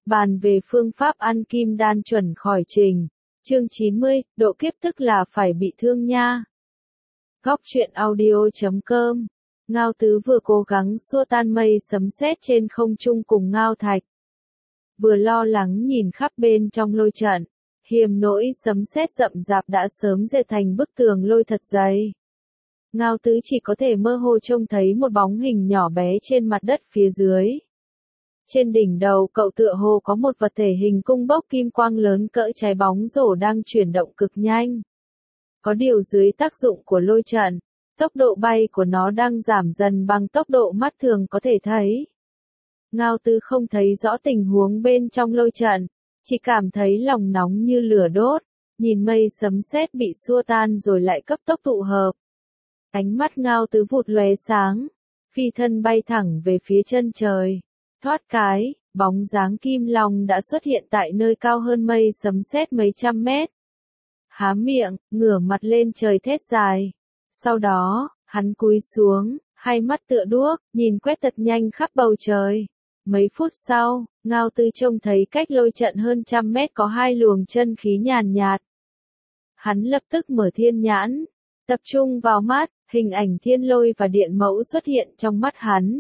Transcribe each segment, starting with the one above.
Bàn về phương pháp ăn kim đan chuẩn khỏi trình. Chương 90, độ kiếp tức là phải bị thương nha. Góc truyện audio.com. Ngao Tứ vừa cố gắng xua tan mây sấm sét trên không trung cùng Ngao Thạch. Vừa lo lắng nhìn khắp bên trong lôi trận, hiềm nỗi sấm sét rậm rạp đã sớm dệt thành bức tường lôi thật dày. Ngao Tứ chỉ có thể mơ hồ trông thấy một bóng hình nhỏ bé trên mặt đất phía dưới. Trên đỉnh đầu cậu tựa hồ có một vật thể hình cung bốc kim quang lớn cỡ trái bóng rổ đang chuyển động cực nhanh. Có điều dưới tác dụng của lôi trận, tốc độ bay của nó đang giảm dần bằng tốc độ mắt thường có thể thấy. Ngao Tứ không thấy rõ tình huống bên trong lôi trận, chỉ cảm thấy lòng nóng như lửa đốt, nhìn mây sấm sét bị xua tan rồi lại cấp tốc tụ hợp. Ánh mắt Ngao Tứ vụt lóe sáng, phi thân bay thẳng về phía chân trời. Thoát cái, bóng dáng Kim Long đã xuất hiện tại nơi cao hơn mây sấm sét mấy trăm mét. Há miệng, ngửa mặt lên trời thét dài. Sau đó, hắn cúi xuống, hai mắt tựa đuốc, nhìn quét thật nhanh khắp bầu trời. Mấy phút sau, Ngao Tứ trông thấy cách lôi trận hơn trăm mét có hai luồng chân khí nhàn nhạt. Hắn lập tức mở thiên nhãn, tập trung vào mắt, hình ảnh thiên lôi và điện mẫu xuất hiện trong mắt hắn.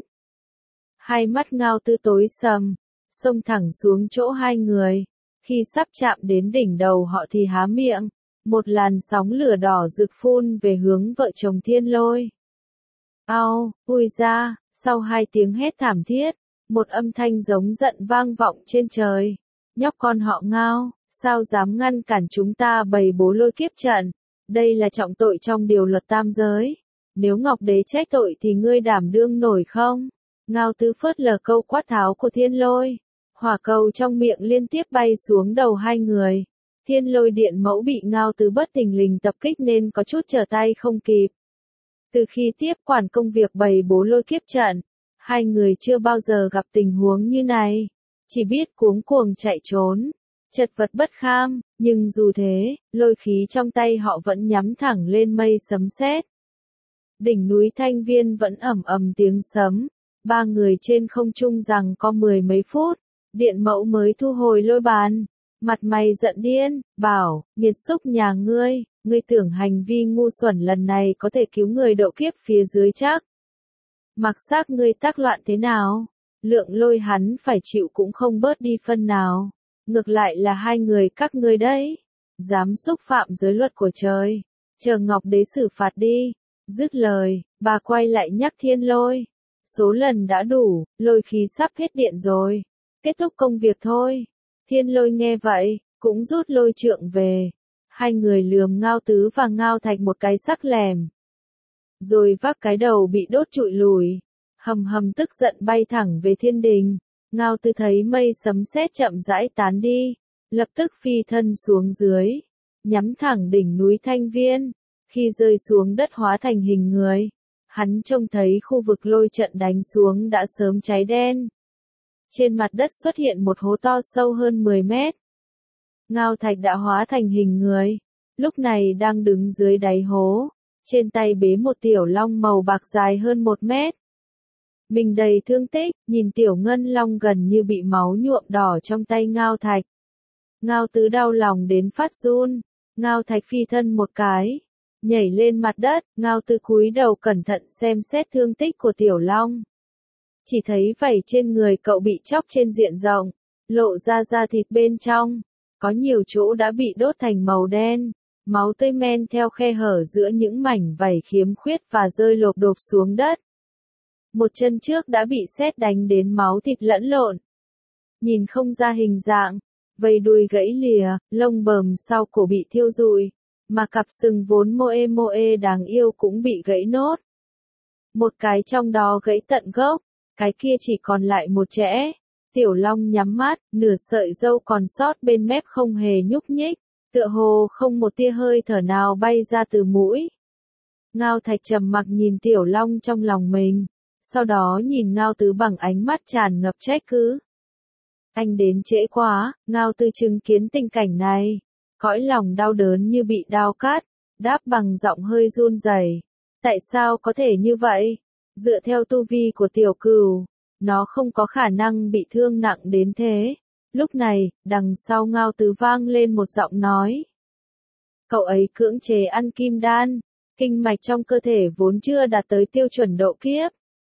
Hai mắt Ngao Tứ tối sầm, xông thẳng xuống chỗ hai người. Khi sắp chạm đến đỉnh đầu họ thì há miệng, một làn sóng lửa đỏ rực phun về hướng vợ chồng thiên lôi. Ao, ui ra, sau hai tiếng hét thảm thiết, một âm thanh giống giận vang vọng trên trời. Nhóc con họ Ngao, sao dám ngăn cản chúng ta bày bố lôi kiếp trận? Đây là trọng tội trong điều luật tam giới. Nếu Ngọc Đế trách tội thì ngươi đảm đương nổi không? Ngao Tứ phớt lờ câu quát tháo của thiên lôi. Hỏa cầu trong miệng liên tiếp bay xuống đầu hai người. Thiên lôi điện mẫu bị Ngao Tứ bất thình lình tập kích nên có chút trở tay không kịp. Từ khi tiếp quản công việc bày bố lôi kiếp trận, hai người chưa bao giờ gặp tình huống như này. Chỉ biết cuống cuồng chạy trốn, chật vật bất kham, nhưng dù thế, lôi khí trong tay họ vẫn nhắm thẳng lên mây sấm sét. Đỉnh núi Thanh Viên vẫn ầm ầm tiếng sấm. Ba người trên không trung rằng có mười mấy phút, điện mẫu mới thu hồi lôi bàn. Mặt mày giận điên, bảo, nghiệt xúc nhà ngươi tưởng hành vi ngu xuẩn lần này có thể cứu người độ kiếp phía dưới chắc. Mặc xác ngươi tác loạn thế nào, lượng lôi hắn phải chịu cũng không bớt đi phân nào. Ngược lại là hai người các ngươi đấy, dám xúc phạm giới luật của trời, chờ Ngọc Đế xử phạt đi. Dứt lời, bà quay lại nhắc thiên lôi. Số lần đã đủ, lôi khí sắp hết điện rồi. Kết thúc công việc thôi. Thiên lôi nghe vậy, cũng rút lôi trượng về. Hai người lườm Ngao Tứ và Ngao Thạch một cái sắc lẻm. Rồi vác cái đầu bị đốt trụi lùi. Hầm hầm tức giận bay thẳng về thiên đình. Ngao Tứ thấy mây sấm sét chậm rãi tán đi. Lập tức phi thân xuống dưới. Nhắm thẳng đỉnh núi Thanh Viên. Khi rơi xuống đất hóa thành hình người. Hắn trông thấy khu vực lôi trận đánh xuống đã sớm cháy đen. Trên mặt đất xuất hiện một hố to sâu hơn 10 mét. Ngao Thạch đã hóa thành hình người. Lúc này đang đứng dưới đáy hố. Trên tay bế một tiểu long màu bạc dài hơn 1 mét. Mình đầy thương tích, nhìn tiểu ngân long gần như bị máu nhuộm đỏ trong tay Ngao Thạch. Ngao Tứ đau lòng đến phát run. Ngao Thạch phi thân một cái. Nhảy lên mặt đất, Ngao Tứ cúi đầu cẩn thận xem xét thương tích của tiểu long. Chỉ thấy vảy trên người cậu bị chóc trên diện rộng, lộ ra da thịt bên trong. Có nhiều chỗ đã bị đốt thành màu đen, máu tươi men theo khe hở giữa những mảnh vảy khiếm khuyết và rơi lộp độp xuống đất. Một chân trước đã bị sét đánh đến máu thịt lẫn lộn. Nhìn không ra hình dạng, vây đuôi gãy lìa, lông bờm sau cổ bị thiêu rụi. Mà cặp sừng vốn moe moe đáng yêu cũng bị gãy nốt. Một cái trong đó gãy tận gốc, cái kia chỉ còn lại một chẽ. Tiểu long nhắm mắt, nửa sợi râu còn sót bên mép không hề nhúc nhích, tựa hồ không một tia hơi thở nào bay ra từ mũi. Ngao Thạch trầm mặc nhìn tiểu long trong lòng mình, sau đó nhìn Ngao Tứ bằng ánh mắt tràn ngập trách cứ. Anh đến trễ quá, Ngao Tứ chứng kiến tình cảnh này. Cõi lòng đau đớn như bị đao cắt, đáp bằng giọng hơi run rẩy. Tại sao có thể như vậy? Dựa theo tu vi của tiểu cừu, nó không có khả năng bị thương nặng đến thế. Lúc này, đằng sau Ngao Tứ vang lên một giọng nói. Cậu ấy cưỡng chế ăn kim đan, kinh mạch trong cơ thể vốn chưa đạt tới tiêu chuẩn độ kiếp.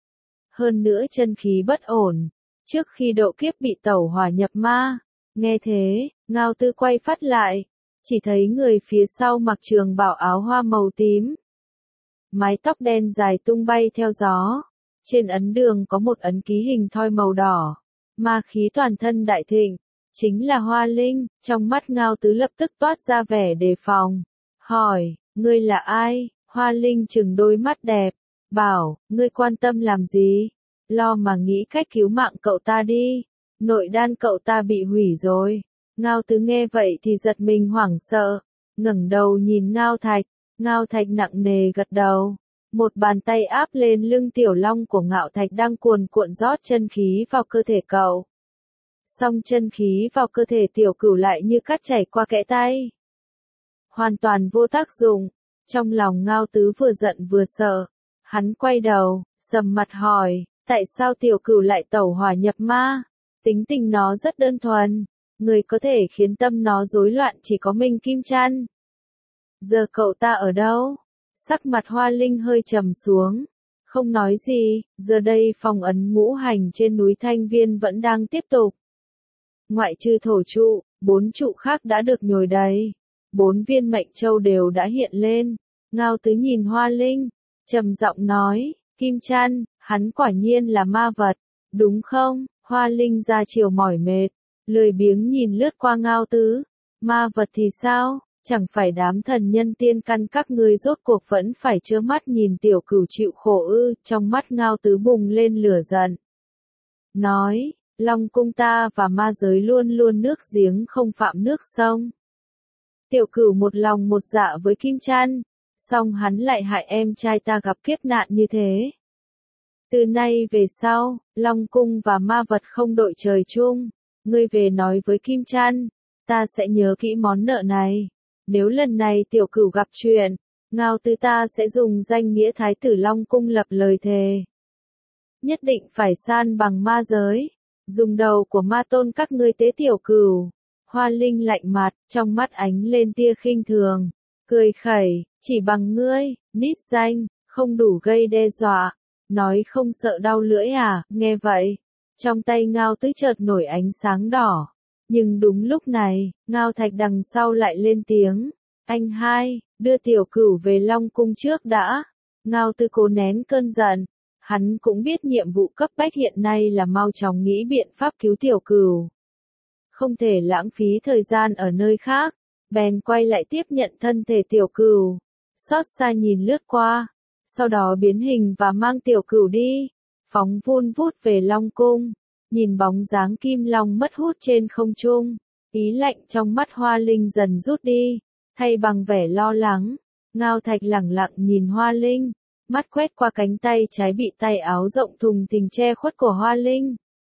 Hơn nữa chân khí bất ổn, trước khi độ kiếp bị tẩu hỏa nhập ma. Nghe thế, Ngao Tứ quay phát lại, chỉ thấy người phía sau mặc trường bào áo hoa màu tím. Mái tóc đen dài tung bay theo gió, trên ấn đường có một ấn ký hình thoi màu đỏ, ma khí toàn thân đại thịnh, chính là Hoa Linh. Trong mắt Ngao Tứ lập tức toát ra vẻ đề phòng, hỏi, ngươi là ai? Hoa Linh trừng đôi mắt đẹp, bảo, ngươi quan tâm làm gì? Lo mà nghĩ cách cứu mạng cậu ta đi, nội đan cậu ta bị hủy rồi. Ngao Tứ nghe vậy thì giật mình hoảng sợ, ngẩng đầu nhìn Ngao Thạch. Ngao Thạch nặng nề gật đầu, một bàn tay áp lên lưng tiểu long của Ngao Thạch đang cuồn cuộn rót chân khí vào cơ thể cậu. Song chân khí vào cơ thể tiểu cửu lại như cát chảy qua kẽ tay, hoàn toàn vô tác dụng. Trong lòng Ngao Tứ vừa giận vừa sợ, hắn quay đầu, sầm mặt hỏi, tại sao tiểu cửu lại tẩu hỏa nhập ma? Tính tình nó rất đơn thuần, người có thể khiến tâm nó rối loạn chỉ có mình Kim Chăn. Giờ cậu ta ở đâu? Sắc mặt Hoa Linh hơi trầm xuống, không nói gì. Giờ đây phong ấn ngũ hành trên núi Thanh Viên vẫn đang tiếp tục. Ngoại trừ thổ trụ, 4 trụ khác đã được nhồi đầy, 4 viên mệnh châu đều đã hiện lên. Ngao Tứ nhìn Hoa Linh, trầm giọng nói, Kim Chăn, hắn quả nhiên là ma vật, đúng không? Hoa Linh ra chiều mỏi mệt, lười biếng nhìn lướt qua Ngao Tứ. Ma vật thì sao? Chẳng phải đám thần nhân tiên căn các ngươi rốt cuộc vẫn phải trơ mắt nhìn tiểu cửu chịu khổ ư? Trong mắt Ngao Tứ bùng lên lửa giận, nói, Long cung ta và ma giới luôn luôn nước giếng không phạm nước sông. Tiểu cửu một lòng một dạ với Kim Chăn, song hắn lại hại em trai ta gặp kiếp nạn như thế. Từ nay về sau, Long cung và ma vật không đội trời chung. Ngươi về nói với Kim Chăn, ta sẽ nhớ kỹ món nợ này. Nếu lần này tiểu cửu gặp chuyện, Ngao Tứ ta sẽ dùng danh nghĩa Thái tử Long cung lập lời thề. Nhất định phải san bằng ma giới, dùng đầu của ma tôn các ngươi tế tiểu cửu. Hoa Linh lạnh mặt, trong mắt ánh lên tia khinh thường, cười khẩy, chỉ bằng ngươi, nít danh, không đủ gây đe dọa, nói không sợ đau lưỡi à? Nghe vậy, trong tay Ngao Tứ chợt nổi ánh sáng đỏ. Nhưng đúng lúc này, Ngao Thạch đằng sau lại lên tiếng, anh hai, đưa tiểu cửu về Long cung trước đã. Ngao Tứ cố nén cơn giận, hắn cũng biết nhiệm vụ cấp bách hiện nay là mau chóng nghĩ biện pháp cứu tiểu cửu. Không thể lãng phí thời gian ở nơi khác, bèn quay lại tiếp nhận thân thể tiểu cửu, xót xa nhìn lướt qua, sau đó biến hình và mang tiểu cửu đi, phóng vun vút về Long cung. Nhìn bóng dáng kim long mất hút trên không trung, ý lạnh trong mắt Hoa Linh dần rút đi, thay bằng vẻ lo lắng. Ngao Thạch lẳng lặng nhìn Hoa Linh, mắt quét qua cánh tay trái bị tay áo rộng thùng thình che khuất của Hoa Linh.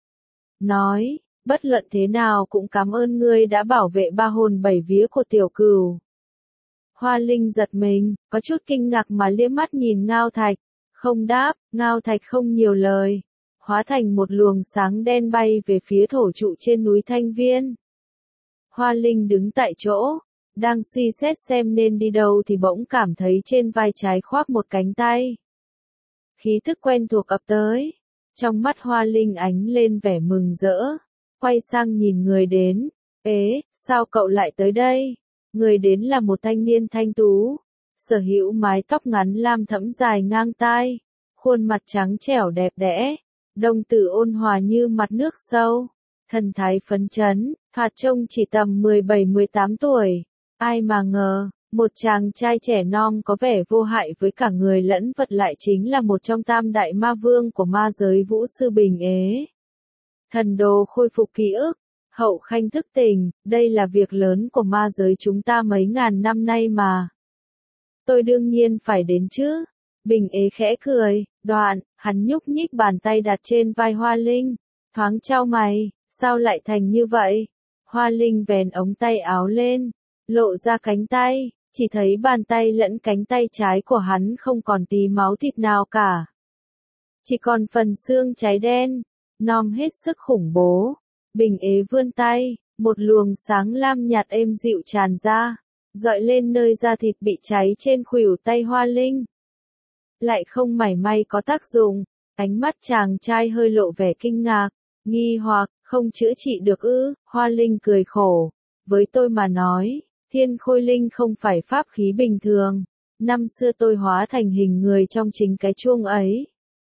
Nói, bất luận thế nào cũng cảm ơn ngươi đã bảo vệ ba hồn bảy vía của tiểu cửu. Hoa Linh giật mình, có chút kinh ngạc mà liếc mắt nhìn Ngao Thạch, không đáp. Ngao Thạch không nhiều lời, hóa thành một luồng sáng đen bay về phía thổ trụ trên núi Thanh Viên. Hoa Linh đứng tại chỗ, đang suy xét xem nên đi đâu thì bỗng cảm thấy trên vai trái khoác một cánh tay. Khí tức quen thuộc ập tới, trong mắt Hoa Linh ánh lên vẻ mừng rỡ, quay sang nhìn người đến, ế, sao cậu lại tới đây? Người đến là một thanh niên thanh tú, sở hữu mái tóc ngắn lam thẫm dài ngang tai, khuôn mặt trắng trẻo đẹp đẽ. Đồng tử ôn hòa như mặt nước sâu, thần thái phấn chấn, thoạt trông chỉ tầm 17-18 tuổi. Ai mà ngờ, một chàng trai trẻ non có vẻ vô hại với cả người lẫn vật lại chính là một trong tam đại ma vương của ma giới Vũ Sư Bình Ế. Thần đồ khôi phục ký ức, hậu khanh thức tỉnh, đây là việc lớn của ma giới chúng ta mấy ngàn năm nay mà. Tôi đương nhiên phải đến chứ. Bình Ế khẽ cười, đoạn, hắn nhúc nhích bàn tay đặt trên vai Hoa Linh, thoáng chau mày, sao lại thành như vậy? Hoa Linh vén ống tay áo lên, lộ ra cánh tay, chỉ thấy bàn tay lẫn cánh tay trái của hắn không còn tí máu thịt nào cả. Chỉ còn phần xương cháy đen, nom hết sức khủng bố. Bình ế vươn tay, một luồng sáng lam nhạt êm dịu tràn ra, dọi lên nơi da thịt bị cháy trên khuỷu tay Hoa Linh. Lại không mảy may có tác dụng, ánh mắt chàng trai hơi lộ vẻ kinh ngạc, nghi hoặc, không chữa trị được ư? Hoa Linh cười khổ, với tôi mà nói, thiên khôi linh không phải pháp khí bình thường, năm xưa tôi hóa thành hình người trong chính cái chuông ấy.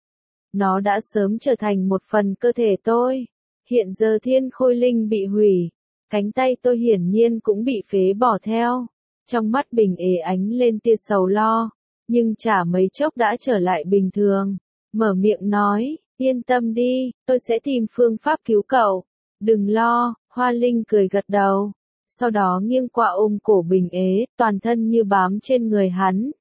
Nó đã sớm trở thành một phần cơ thể tôi, hiện giờ thiên khôi linh bị hủy, cánh tay tôi hiển nhiên cũng bị phế bỏ theo. Trong mắt Bình ế ánh lên tia sầu lo, nhưng chả mấy chốc đã trở lại bình thường, mở miệng nói, yên tâm đi, tôi sẽ tìm phương pháp cứu cậu, đừng lo. Hoa Linh cười gật đầu, sau đó nghiêng qua ôm cổ Bình ế, toàn thân như bám trên người hắn.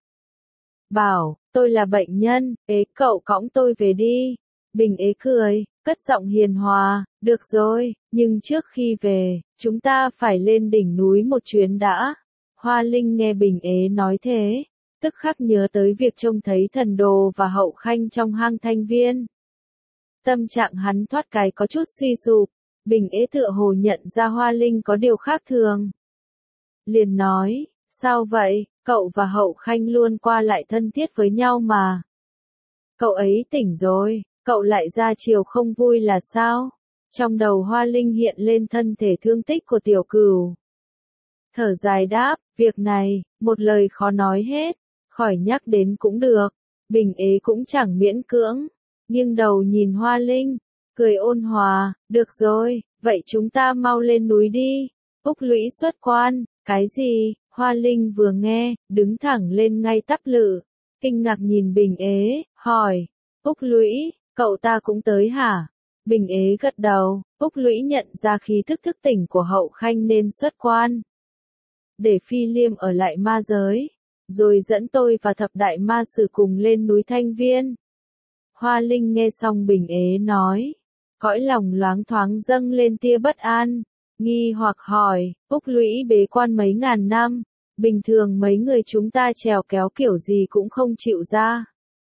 Bảo, tôi là bệnh nhân, ế cậu cõng tôi về đi. Bình ế cười, cất giọng hiền hòa, được rồi, nhưng trước khi về, chúng ta phải lên đỉnh núi một chuyến đã. Hoa Linh nghe Bình ế nói thế, tức khắc nhớ tới việc trông thấy thần đồ và hậu khanh trong hang thanh viên. Tâm trạng hắn thoát cái có chút suy sụp, Bình ế tựa hồ nhận ra Hoa Linh có điều khác thường. Liền nói, sao vậy, cậu và hậu khanh luôn qua lại thân thiết với nhau mà. Cậu ấy tỉnh rồi, cậu lại ra chiều không vui là sao? Trong đầu Hoa Linh hiện lên thân thể thương tích của tiểu cửu. Thở dài đáp, việc này, một lời khó nói hết, khỏi nhắc đến cũng được. Bình ế cũng chẳng miễn cưỡng, nghiêng đầu nhìn Hoa Linh, cười ôn hòa, được rồi, vậy chúng ta mau lên núi đi. Úc Lũy xuất quan, cái gì? Hoa Linh vừa nghe, đứng thẳng lên ngay tắp lự, kinh ngạc nhìn Bình ế, hỏi, Úc Lũy, cậu ta cũng tới hả? Bình ế gật đầu, Úc Lũy nhận ra khí thức thức tỉnh của hậu khanh nên xuất quan. Để Phi Liêm ở lại ma giới, rồi dẫn tôi và thập đại ma sử cùng lên núi Thanh Viên. Hoa Linh nghe xong Bình ế nói, cõi lòng loáng thoáng dâng lên tia bất an, nghi hoặc hỏi, Úc Lũy bế quan mấy ngàn năm, bình thường mấy người chúng ta trèo kéo kiểu gì cũng không chịu ra.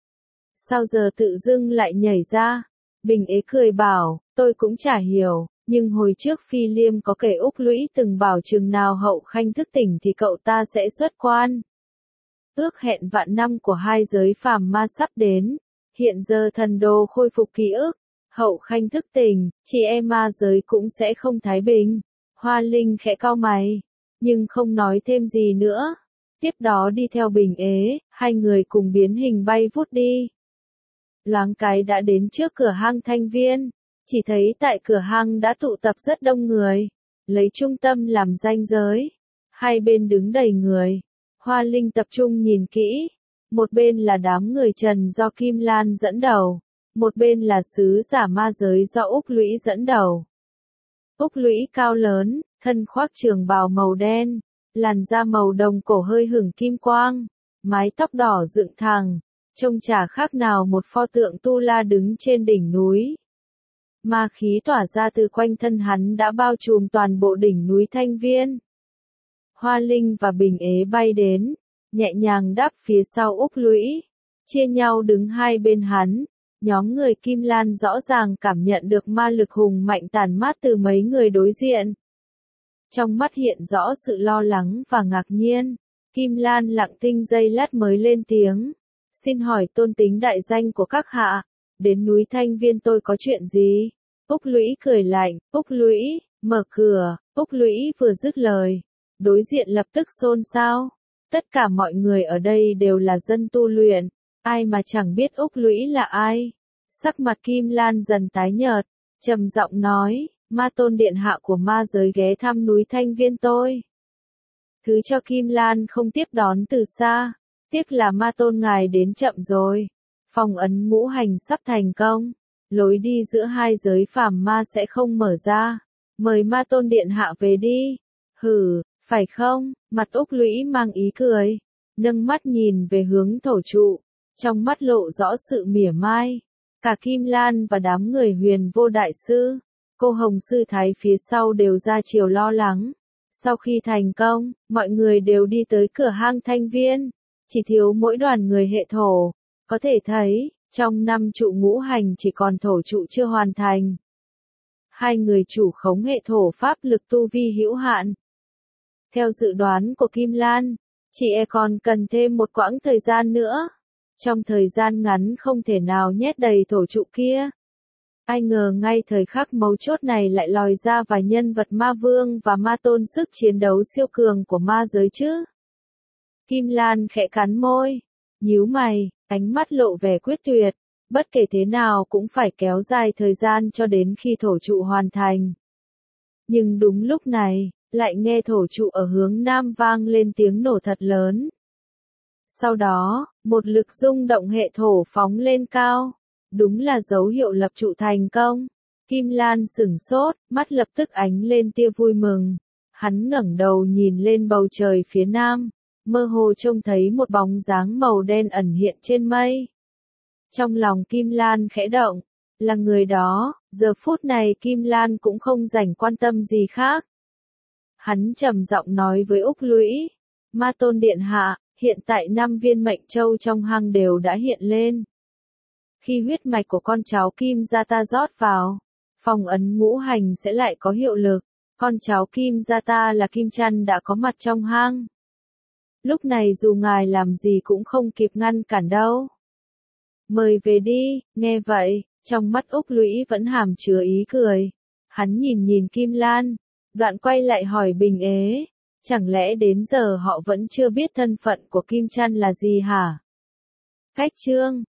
Sao giờ tự dưng lại nhảy ra? Bình ế cười bảo, tôi cũng chả hiểu, nhưng hồi trước Phi Liêm có kể Úc Lũy từng bảo chừng nào hậu khanh thức tỉnh thì cậu ta sẽ xuất quan. Ước hẹn vạn năm của hai giới phàm ma sắp đến, hiện giờ thần đồ khôi phục ký ức, hậu khanh thức tỉnh, chị em ma giới cũng sẽ không thái bình. Hoa Linh khẽ cau mày, nhưng không nói thêm gì nữa. Tiếp đó đi theo Bình ế, hai người cùng biến hình bay vút đi. Loáng cái đã đến trước cửa hang Thanh Viên, chỉ thấy tại cửa hang đã tụ tập rất đông người, lấy trung tâm làm ranh giới, hai bên đứng đầy người. Hoa Linh tập trung nhìn kỹ, một bên là đám người Trần do Kim Lan dẫn đầu, một bên là sứ giả ma giới do Úc Lũy dẫn đầu. Úc Lũy cao lớn, thân khoác trường bào màu đen, làn da màu đồng cổ hơi hửng kim quang, mái tóc đỏ dựng thẳng, trông chả khác nào một pho tượng Tu La đứng trên đỉnh núi. Ma khí tỏa ra từ quanh thân hắn đã bao trùm toàn bộ đỉnh núi Thanh Viên. Hoa Linh và Bình ế bay đến, nhẹ nhàng đáp phía sau Úc Lũy, chia nhau đứng hai bên hắn. Nhóm người Kim Lan rõ ràng cảm nhận được ma lực hùng mạnh tàn mát từ mấy người đối diện. Trong mắt hiện rõ sự lo lắng và ngạc nhiên, Kim Lan lặng thinh giây lát mới lên tiếng. Xin hỏi tôn tính đại danh của các hạ, đến núi Thanh Viên tôi có chuyện gì? Úc Lũy cười lạnh, Úc Lũy, mở cửa. Úc Lũy vừa dứt lời, đối diện lập tức xôn xao. Tất cả mọi người ở đây đều là dân tu luyện, ai mà chẳng biết Úc Lũy là ai. Sắc mặt Kim Lan dần tái nhợt, trầm giọng nói, ma tôn điện hạ của ma giới ghé thăm núi Thanh Viên tôi. Thứ cho Kim Lan không tiếp đón từ xa, tiếc là ma tôn ngài đến chậm rồi. Phong ấn ngũ hành sắp thành công, lối đi giữa hai giới phàm ma sẽ không mở ra. Mời ma tôn điện hạ về đi. Hử, phải không? Mặt Úc Lũy mang ý cười, nâng mắt nhìn về hướng thổ trụ, trong mắt lộ rõ sự mỉa mai. Cả Kim Lan và đám người Huyền Vô Đại Sư, cô Hồng Sư Thái phía sau đều ra chiều lo lắng. Sau khi thành công, mọi người đều đi tới cửa hang Thanh Viên, chỉ thiếu mỗi đoàn người hệ thổ. Có thể thấy, trong 5 trụ ngũ hành chỉ còn thổ trụ chưa hoàn thành. Hai người chủ khống hệ thổ pháp lực tu vi hữu hạn. Theo dự đoán của Kim Lan, chị e còn cần thêm một quãng thời gian nữa. Trong thời gian ngắn không thể nào nhét đầy thổ trụ kia. Ai ngờ ngay thời khắc mấu chốt này lại lòi ra vài nhân vật ma vương và ma tôn sức chiến đấu siêu cường của ma giới chứ. Kim Lan khẽ cắn môi, nhíu mày, ánh mắt lộ vẻ quyết tuyệt. Bất kể thế nào cũng phải kéo dài thời gian cho đến khi thổ trụ hoàn thành. Nhưng đúng lúc này, lại nghe thổ trụ ở hướng nam vang lên tiếng nổ thật lớn. Sau đó, một lực rung động hệ thổ phóng lên cao. Đúng là dấu hiệu lập trụ thành công. Kim Lan sửng sốt, mắt lập tức ánh lên tia vui mừng. Hắn ngẩng đầu nhìn lên bầu trời phía nam, mơ hồ trông thấy một bóng dáng màu đen ẩn hiện trên mây. Trong lòng Kim Lan khẽ động, là người đó, giờ phút này Kim Lan cũng không rảnh quan tâm gì khác. Hắn trầm giọng nói với Úc Lũy, Ma Tôn Điện Hạ, hiện tại 5 viên mệnh châu trong hang đều đã hiện lên. Khi huyết mạch của con cháu Kim gia ta rót vào, phong ấn ngũ hành sẽ lại có hiệu lực. Con cháu Kim gia ta là Kim Chăn đã có mặt trong hang. Lúc này dù ngài làm gì cũng không kịp ngăn cản đâu. Mời về đi, nghe vậy, trong mắt Úc Lũy vẫn hàm chứa ý cười. Hắn nhìn Kim Lan, đoạn quay lại hỏi Bình Ế, chẳng lẽ đến giờ họ vẫn chưa biết thân phận của Kim Chăn là gì hả? Khách trương